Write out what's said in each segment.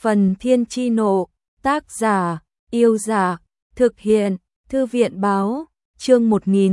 Phần Thiên Chi Nộ, tác giả, Yêu Giả, thực hiện, Thư viện báo, chương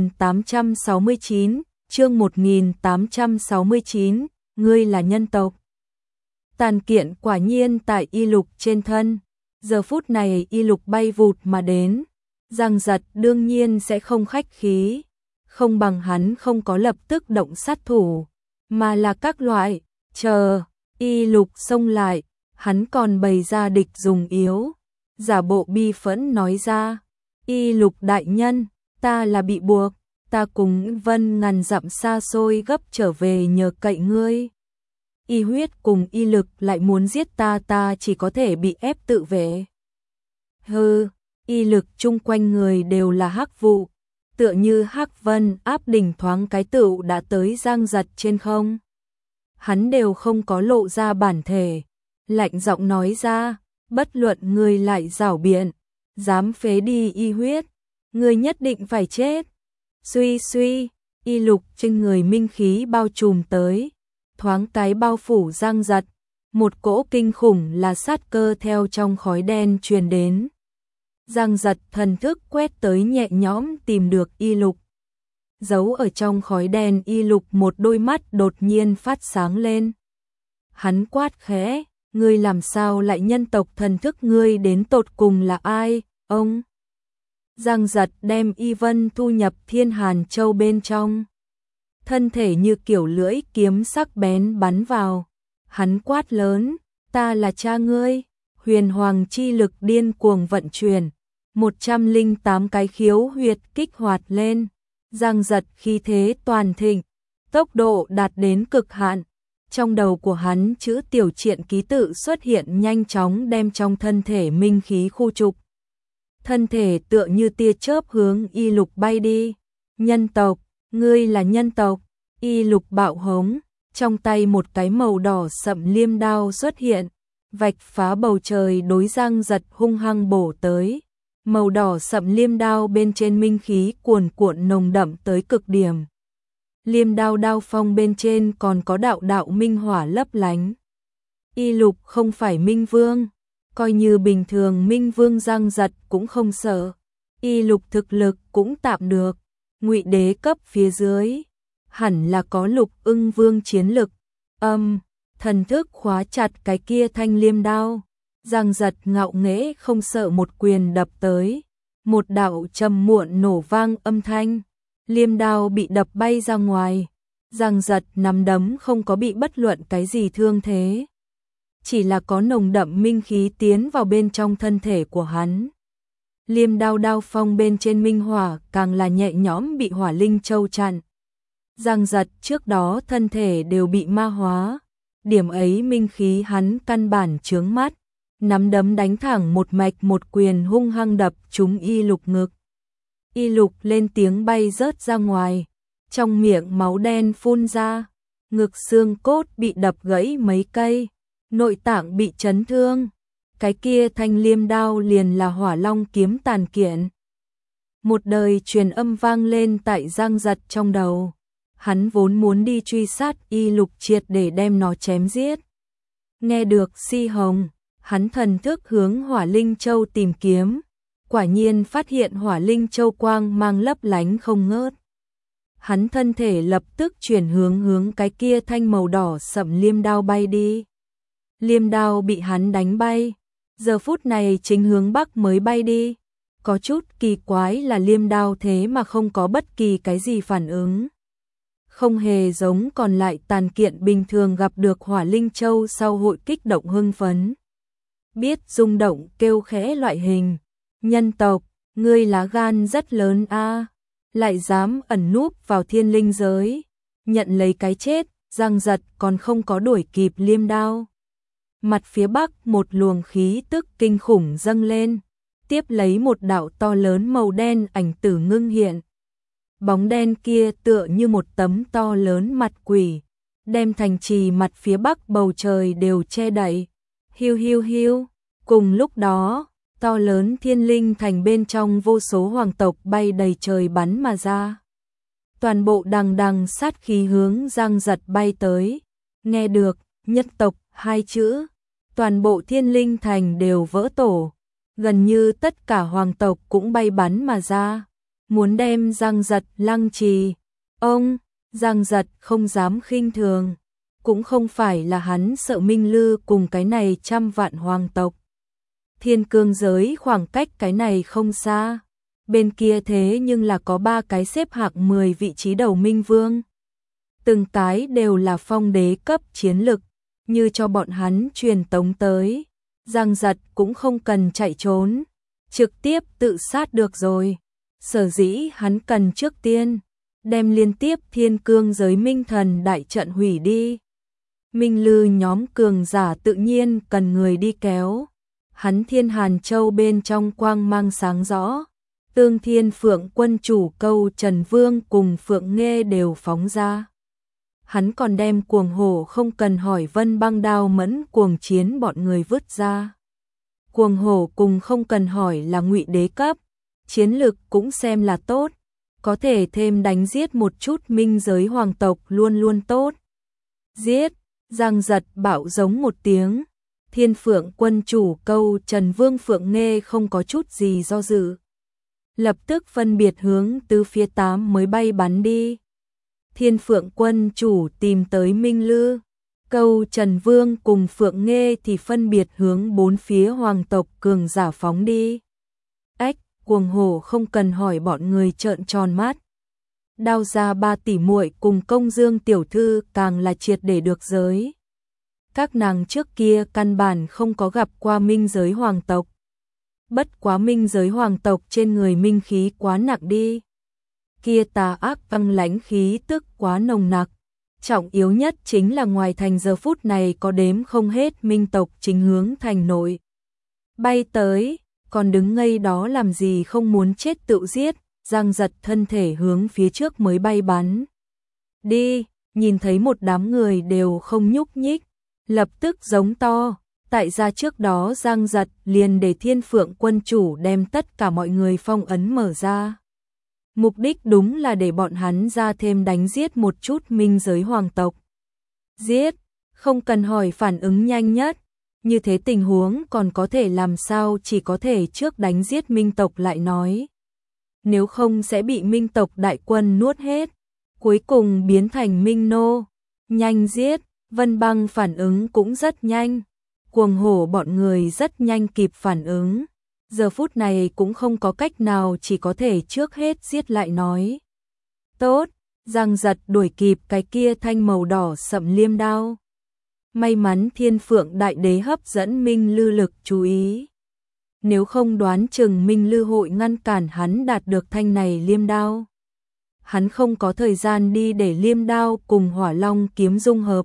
1869, ngươi là nhân tộc. Tàn kiện quả nhiên tại y lục trên thân, giờ phút này y lục bay vụt mà đến, Giang Giật đương nhiên sẽ không khách khí, không bằng hắn không có lập tức động sát thủ, mà là các loại, chờ, y lục xông lại, hắn còn bày ra địch dùng yếu, giả bộ bi phẫn nói ra, y lục đại nhân, ta là bị buộc, ta cùng Vân ngàn dặm xa xôi gấp trở về nhờ cậy ngươi. Y huyết cùng y lực lại muốn giết ta, ta chỉ có thể bị ép tự vệ. Hừ, y lực chung quanh người đều là hắc vụ, tựa như hắc vân áp đỉnh thoáng cái tựu đã tới Giang Giật trên không. Hắn đều không có lộ ra bản thể, lạnh giọng nói ra, bất luận ngươi lại giảo biện, dám phế đi y huyết, ngươi nhất định phải chết. Suy suy, y lục trên người minh khí bao trùm tới, thoáng cái bao phủ Giang Giật, một cỗ kinh khủng là sát cơ theo trong khói đen truyền đến. Giang Giật thần thức quét tới nhẹ nhõm tìm được y lục. Giấu ở trong khói đen y lục một đôi mắt đột nhiên phát sáng lên. Hắn quát khẽ, ngươi làm sao lại nhân tộc, thần thức ngươi đến tột cùng là ai, ông? Giang Giật đem y vân thu nhập Thiên Hàn Châu bên trong. Thân thể như kiểu lưỡi kiếm sắc bén bắn vào. Hắn quát lớn, ta là cha ngươi. Huyền hoàng chi lực điên cuồng vận chuyển, 108 cái khiếu huyệt kích hoạt lên. Giang Giật khí thế toàn thịnh, tốc độ đạt đến cực hạn. Trong đầu của hắn chữ tiểu triện ký tự xuất hiện nhanh chóng đem trong thân thể minh khí khu trục. Thân thể tựa như tia chớp hướng y lục bay đi. Nhân tộc, ngươi là nhân tộc. Y lục bạo hống, trong tay một cái màu đỏ sậm liêm đao xuất hiện, vạch phá bầu trời đối Giang Giật hung hăng bổ tới. Màu đỏ sậm liêm đao bên trên minh khí cuồn cuộn nồng đậm tới cực điểm. Liêm đao đao phong bên trên còn có đạo đạo minh hỏa lấp lánh. Y lục không phải minh vương, coi như bình thường minh vương Giang Giật cũng không sợ. Y lục thực lực cũng tạm được, ngụy đế cấp phía dưới, hẳn là có lục ưng vương chiến lực. Thần thức khóa chặt cái kia thanh liêm đao. Giang Giật ngạo nghễ không sợ một quyền đập tới, một đạo trầm muộn nổ vang âm thanh, liêm đao bị đập bay ra ngoài. Giang Giật nắm đấm không có bị bất luận cái gì thương thế, chỉ là có nồng đậm minh khí tiến vào bên trong thân thể của hắn. Liêm đao đao phong bên trên minh hỏa càng là nhẹ nhõm bị hỏa linh châu chặn. Giang Giật trước đó thân thể đều bị ma hóa, điểm ấy minh khí hắn căn bản chướng mắt. Nắm đấm đánh thẳng một mạch, một quyền hung hăng đập trúng y lục ngực. Y lục lên tiếng bay rớt ra ngoài, trong miệng máu đen phun ra, ngực xương cốt bị đập gãy mấy cây, nội tạng bị chấn thương. Cái kia thanh liêm đao liền là Hỏa Long kiếm tàn kiện. Một đời truyền âm vang lên tại Giang Giật trong đầu. Hắn vốn muốn đi truy sát y lục triệt để đem nó chém giết. Nghe được Si Hồng, hắn thần thức hướng Hỏa Linh Châu tìm kiếm, quả nhiên phát hiện Hỏa Linh Châu quang mang lấp lánh không ngớt. Hắn thân thể lập tức chuyển hướng cái kia thanh màu đỏ sậm liêm đao bay đi. Liêm đao bị hắn đánh bay, giờ phút này chính hướng bắc mới bay đi. Có chút kỳ quái là liêm đao thế mà không có bất kỳ cái gì phản ứng. Không hề giống còn lại tàn kiện bình thường gặp được Hỏa Linh Châu sau hội kích động hưng phấn. Biết rung động kêu khẽ loại hình. Nhân tộc, ngươi lá gan rất lớn a, lại dám ẩn núp vào thiên linh giới, nhận lấy cái chết. Giang Giật còn không có đuổi kịp liêm đao. Mặt phía bắc một luồng khí tức kinh khủng dâng lên, tiếp lấy một đạo to lớn màu đen ảnh tử ngưng hiện. Bóng đen kia tựa như một tấm to lớn mặt quỷ, đem thành trì mặt phía bắc bầu trời đều che đậy. Hiu hiu hiu, cùng lúc đó, to lớn thiên linh thành bên trong vô số hoàng tộc bay đầy trời bắn mà ra. Toàn bộ đằng đằng sát khí hướng Giang Giật bay tới. Nghe được nhất tộc hai chữ, toàn bộ Thiên Linh Thành đều vỡ tổ, gần như tất cả hoàng tộc cũng bay bắn mà ra, muốn đem Giang Giật lăng trì. Ông, Giang Giật không dám khinh thường, cũng không phải là hắn sợ Minh Lư cùng cái này trăm vạn hoàng tộc. Thiên cương giới khoảng cách cái này không xa, bên kia thế nhưng là có 3 cái xếp hạng 10 vị trí đầu Minh Vương. Từng cái đều là phong đế cấp chiến lực, như cho bọn hắn truyền tống tới. Giang Giật cũng không cần chạy trốn, trực tiếp tự sát được rồi. Sở dĩ hắn cần trước tiên đem liên tiếp thiên cương giới minh thần đại trận hủy đi. Minh Lư nhóm cường giả tự nhiên cần người đi kéo. Hắn Thiên Hàn Châu bên trong quang mang sáng rõ, Tương Thiên Phượng quân chủ Câu Trần Vương cùng Phượng Nghê đều phóng ra. Hắn còn đem cuồng hổ không cần hỏi Vân Băng Đao Mẫn cuồng chiến bọn người vứt ra. Cuồng hổ cùng không cần hỏi là ngụy đế cấp, chiến lực cũng xem là tốt, có thể thêm đánh giết một chút minh giới hoàng tộc luôn luôn tốt. Giết, Giang Giật bạo giống một tiếng, Thiên Phượng quân chủ Câu Trần Vương Phượng Nghê không có chút gì do dự, lập tức phân biệt hướng từ phía 8 mới bay bắn đi. Thiên Phượng quân chủ tìm tới Minh Lư, Câu Trần Vương cùng Phượng Nghê thì phân biệt hướng 4 phía hoàng tộc cường giả phóng đi. Ách, cuồng hổ không cần hỏi bọn người trợn tròn mắt. Đao ra 3 tỷ muội cùng Công Dương tiểu thư càng là triệt để được giới. Các nàng trước kia căn bản không có gặp qua minh giới hoàng tộc. Bất quá minh giới hoàng tộc trên người minh khí quá nặng đi. Kia tà ác băng lãnh khí tức quá nồng nặc. Trọng yếu nhất chính là ngoài thành giờ phút này có đếm không hết minh tộc chính hướng thành nội. Bay tới, còn đứng ngây đó làm gì không muốn chết tự giết, Giang Giật thân thể hướng phía trước mới bay bắn. Đi, nhìn thấy một đám người đều không nhúc nhích, lập tức giống to. Tại ra trước đó Giang Giật liền để Thiên Phượng quân chủ đem tất cả mọi người phong ấn mở ra. Mục đích đúng là để bọn hắn ra thêm đánh giết một chút minh giới hoàng tộc. Giết, không cần hỏi phản ứng nhanh nhất. Như thế tình huống còn có thể làm sao, chỉ có thể trước đánh giết minh tộc lại nói. Nếu không sẽ bị minh tộc đại quân nuốt hết, cuối cùng biến thành minh nô. Nhanh giết, Vân Băng phản ứng cũng rất nhanh. Cuồng hổ bọn người rất nhanh kịp phản ứng. Giờ phút này cũng không có cách nào, chỉ có thể trước hết giết lại nói. Tốt, Giang Giật đuổi kịp cái kia thanh màu đỏ sậm liêm đao. May mắn Thiên Phượng đại đế hấp dẫn Minh Lư lực chú ý. Nếu không đoán chừng Minh Lư hội ngăn cản hắn đạt được thanh này liêm đao. Hắn không có thời gian đi để liêm đao cùng hỏa long kiếm dung hợp.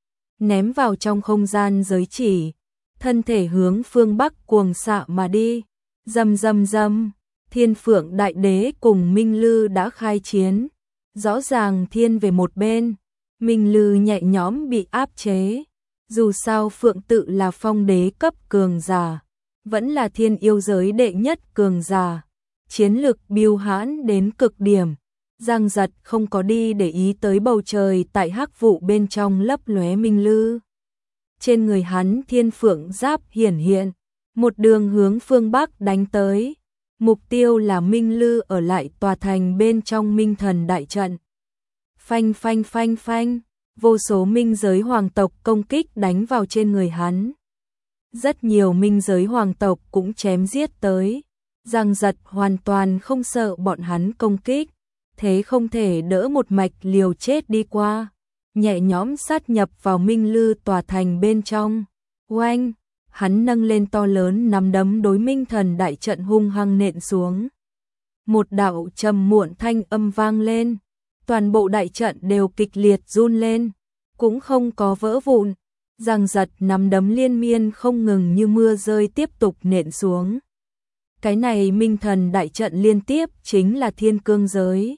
Ném vào trong không gian giới chỉ, thân thể hướng phương Bắc cuồng xạ mà đi. Rầm rầm rầm, Thiên Phượng đại đế cùng Minh Lư đã khai chiến. Rõ ràng thiên về một bên, Minh Lư nhẹ nhõm bị áp chế. Dù sao Phượng tự là phong đế cấp cường giả, vẫn là thiên yêu giới đệ nhất cường giả, chiến lực biêu hãn đến cực điểm. Giang Giật không có đi để ý tới bầu trời tại hắc vụ bên trong lấp lóe Minh Lư. Trên người hắn Thiên Phượng giáp hiển hiện, một đường hướng phương Bắc đánh tới. Mục tiêu là Minh Lư ở lại tòa thành bên trong Minh Thần đại trận. Phanh phanh phanh phanh, vô số minh giới hoàng tộc công kích đánh vào trên người hắn. Rất nhiều minh giới hoàng tộc cũng chém giết tới. Giang Giật hoàn toàn không sợ bọn hắn công kích, thế không thể đỡ một mạch liều chết đi qua. Nhẹ nhõm sát nhập vào Minh Lư tòa thành bên trong. Oanh, hắn nâng lên to lớn nắm đấm đối Minh Thần đại trận hung hăng nện xuống. Một đạo trầm muộn thanh âm vang lên, toàn bộ đại trận đều kịch liệt run lên, cũng không có vỡ vụn. Giang Giật nắm đấm liên miên không ngừng như mưa rơi tiếp tục nện xuống. Cái này Minh Thần đại trận liên tiếp chính là thiên cương giới.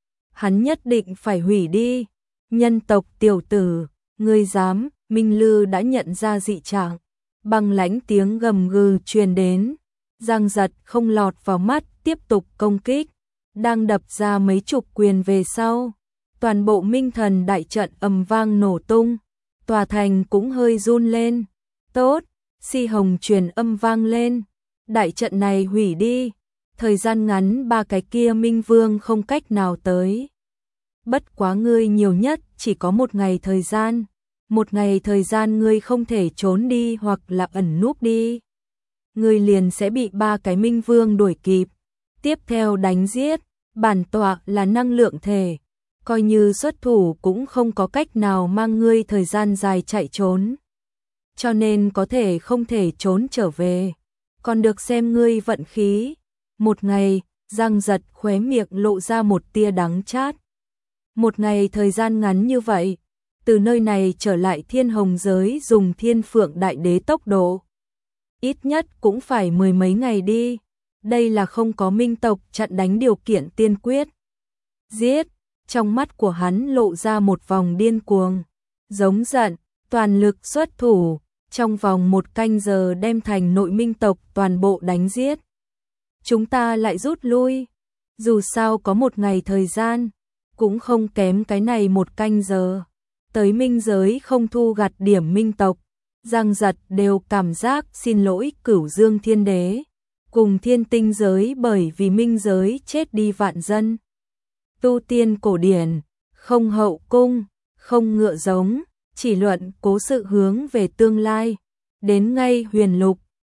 Hắn nhất định phải hủy đi. Nhân tộc tiểu tử, ngươi dám? Minh Lư đã nhận ra dị trạng. Băng lãnh tiếng gầm gừ truyền đến. Giang Giật không lọt vào mắt, tiếp tục công kích. Đang đập ra mấy chục quyền về sau, toàn bộ Minh Thần đại trận ầm vang nổ tung. Tòa thành cũng hơi run lên. Tốt, Si hồng truyền âm vang lên, đại trận này hủy đi, thời gian ngắn ba cái kia Minh Vương không cách nào tới. Bất quá ngươi nhiều nhất chỉ có một ngày thời gian, một ngày thời gian ngươi không thể trốn đi hoặc là ẩn núp đi. Ngươi liền sẽ bị ba cái Minh Vương đuổi kịp, tiếp theo đánh giết, bản tọa là năng lượng thể, coi như xuất thủ cũng không có cách nào mang ngươi thời gian dài chạy trốn. Cho nên có thể không thể trốn trở về, còn được xem ngươi vận khí. Một ngày, Giang Giật khóe miệng lộ ra một tia đắng chát. Một ngày thời gian ngắn như vậy, từ nơi này trở lại Thiên Hồng giới dùng Thiên Phượng Đại Đế tốc độ. Ít nhất cũng phải mười mấy ngày đi, đây là không có minh tộc chặn đánh điều kiện tiên quyết. Giết, trong mắt của hắn lộ ra một vòng điên cuồng, giống giận, toàn lực xuất thủ, trong vòng 1 canh giờ đem thành nội minh tộc toàn bộ đánh giết. Chúng ta lại rút lui, dù sao có một ngày thời gian, cũng không kém cái này 1 canh giờ. Tới minh giới không thu gặt điểm minh tộc, Giang Giật đều cảm giác xin lỗi Cửu Dương Thiên Đế, cùng Thiên Tinh giới bởi vì minh giới chết đi vạn dân. Tu tiên cổ điển, không hậu cung, không ngựa giống, chỉ luận cố sự hướng về tương lai, đến ngay huyền lục,